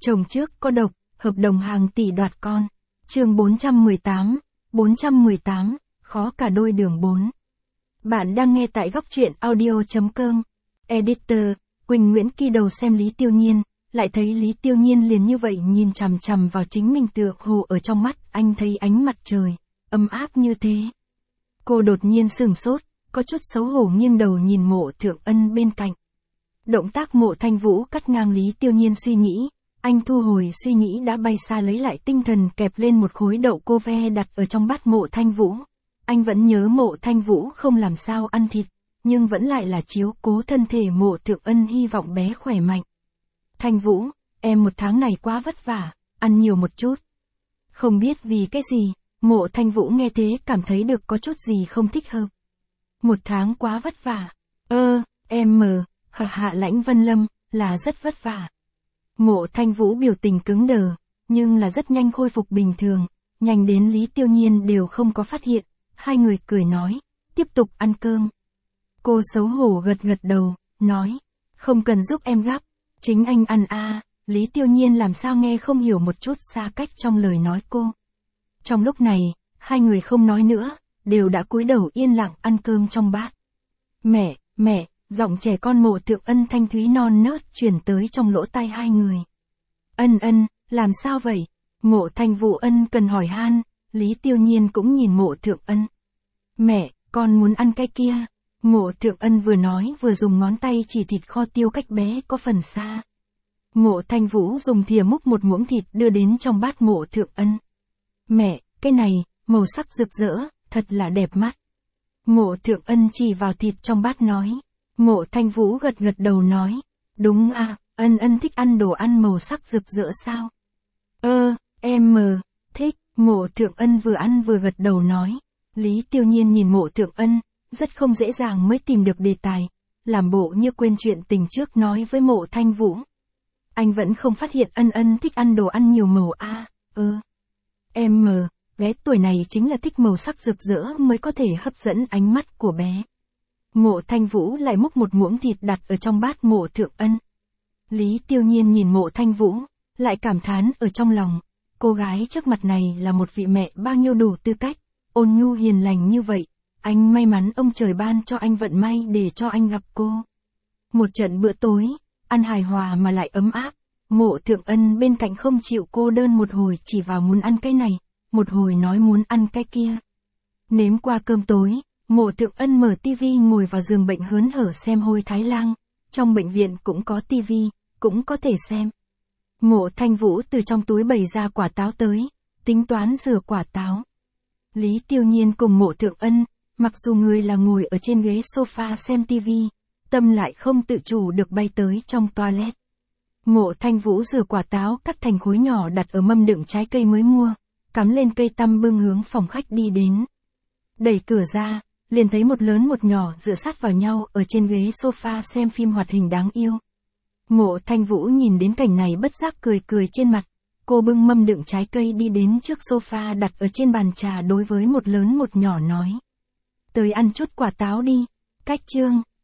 Chồng trước có độc, hợp đồng hàng tỷ đoạt con. Chương 418, khó cả đôi đường 4. Bạn đang nghe tại góc truyện audio.com. Editor, Quỳnh Nguyễn Kỳ đầu xem Lý Tiêu Nhiên, lại thấy Lý Tiêu Nhiên liền như vậy nhìn chằm chằm vào chính mình tựa hồ ở trong mắt anh thấy ánh mặt trời, ấm áp như thế. Cô đột nhiên sửng sốt, có chút xấu hổ nghiêng đầu nhìn Mộ Thượng Ân bên cạnh. Động tác Mộ Thanh Vũ cắt ngang Lý Tiêu Nhiên suy nghĩ, anh thu hồi suy nghĩ đã bay xa lấy lại tinh thần kẹp lên một khối đậu cô ve đặt ở trong bát Mộ Thanh Vũ. Anh vẫn nhớ Mộ Thanh Vũ không làm sao ăn thịt, nhưng vẫn lại là chiếu cố thân thể Mộ Thượng Ân hy vọng bé khỏe mạnh. Thanh Vũ, em một tháng này quá vất vả, ăn nhiều một chút. Không biết vì cái gì, Mộ Thanh Vũ nghe thế cảm thấy được có chút gì không thích hợp. Một tháng quá vất vả. Hạ Lãnh Vân Lâm, là rất vất vả. Mộ Thanh Vũ biểu tình cứng đờ, nhưng là rất nhanh khôi phục bình thường, nhanh đến Lý Tiêu Nhiên đều không có phát hiện, hai người cười nói, tiếp tục ăn cơm. Cô xấu hổ gật gật đầu, nói, không cần giúp em gắp, chính anh ăn a. Lý Tiêu Nhiên làm sao nghe không hiểu một chút xa cách trong lời nói cô. Trong lúc này, hai người không nói nữa, đều đã cúi đầu yên lặng ăn cơm trong bát. Mẹ, giọng trẻ con Mộ Thượng Ân thanh thúy non nớt truyền tới trong lỗ tai hai người. Ân, làm sao vậy? Mộ Thanh Vũ ân cần hỏi han, Lý Tiêu Nhiên cũng nhìn Mộ Thượng Ân. Mẹ, con muốn ăn cái kia. Mộ Thượng Ân vừa nói vừa dùng ngón tay chỉ thịt kho tiêu cách bé có phần xa. Mộ Thanh Vũ dùng thìa múc một muỗng thịt đưa đến trong bát Mộ Thượng Ân. Mẹ, cái này, màu sắc rực rỡ, thật là đẹp mắt. Mộ Thượng Ân chỉ vào thịt trong bát nói. Mộ Thanh Vũ gật gật đầu nói. Đúng à, Ân thích ăn đồ ăn màu sắc rực rỡ sao? Em thích. Mộ Thượng Ân vừa ăn vừa gật đầu nói. Lý Tiêu Nhiên nhìn Mộ Thượng Ân, rất không dễ dàng mới tìm được đề tài, làm bộ như quên chuyện tình trước nói với Mộ Thanh Vũ. Anh vẫn không phát hiện Ân thích ăn đồ ăn nhiều màu a. Bé tuổi này chính là thích màu sắc rực rỡ mới có thể hấp dẫn ánh mắt của bé. Mộ Thanh Vũ lại múc một muỗng thịt đặt ở trong bát Mộ Thượng Ân. Lý Tiêu Nhiên nhìn Mộ Thanh Vũ, lại cảm thán ở trong lòng, cô gái trước mặt này là một vị mẹ bao nhiêu đủ tư cách, ôn nhu hiền lành như vậy, anh may mắn ông trời ban cho anh vận may để cho anh gặp cô. Một trận bữa tối, ăn hài hòa mà lại ấm áp, Mộ Thượng Ân bên cạnh không chịu cô đơn một hồi chỉ vào muốn ăn cái này, một hồi nói muốn ăn cái kia. Nếm qua cơm tối, Mộ Thượng Ân mở tivi ngồi vào giường bệnh hớn hở xem Hôi Thái Lang, trong bệnh viện cũng có tivi, cũng có thể xem. Mộ Thanh Vũ từ trong túi bày ra quả táo tới, tính toán rửa quả táo. Lý Tiêu Nhiên cùng Mộ Thượng Ân, mặc dù người là ngồi ở trên ghế sofa xem tivi, tâm lại không tự chủ được bay tới trong toilet. Mộ Thanh Vũ rửa quả táo cắt thành khối nhỏ đặt ở mâm đựng trái cây mới mua, cắm lên cây tăm bưng hướng phòng khách đi đến. Đẩy cửa ra, liền thấy một lớn một nhỏ dựa sát vào nhau ở trên ghế sofa xem phim hoạt hình đáng yêu. Mộ Thanh Vũ nhìn đến cảnh này bất giác cười trên mặt, cô bưng mâm đựng trái cây đi đến trước sofa đặt ở trên bàn trà đối với một lớn một nhỏ nói. Tới ăn chút quả táo đi, cách chương.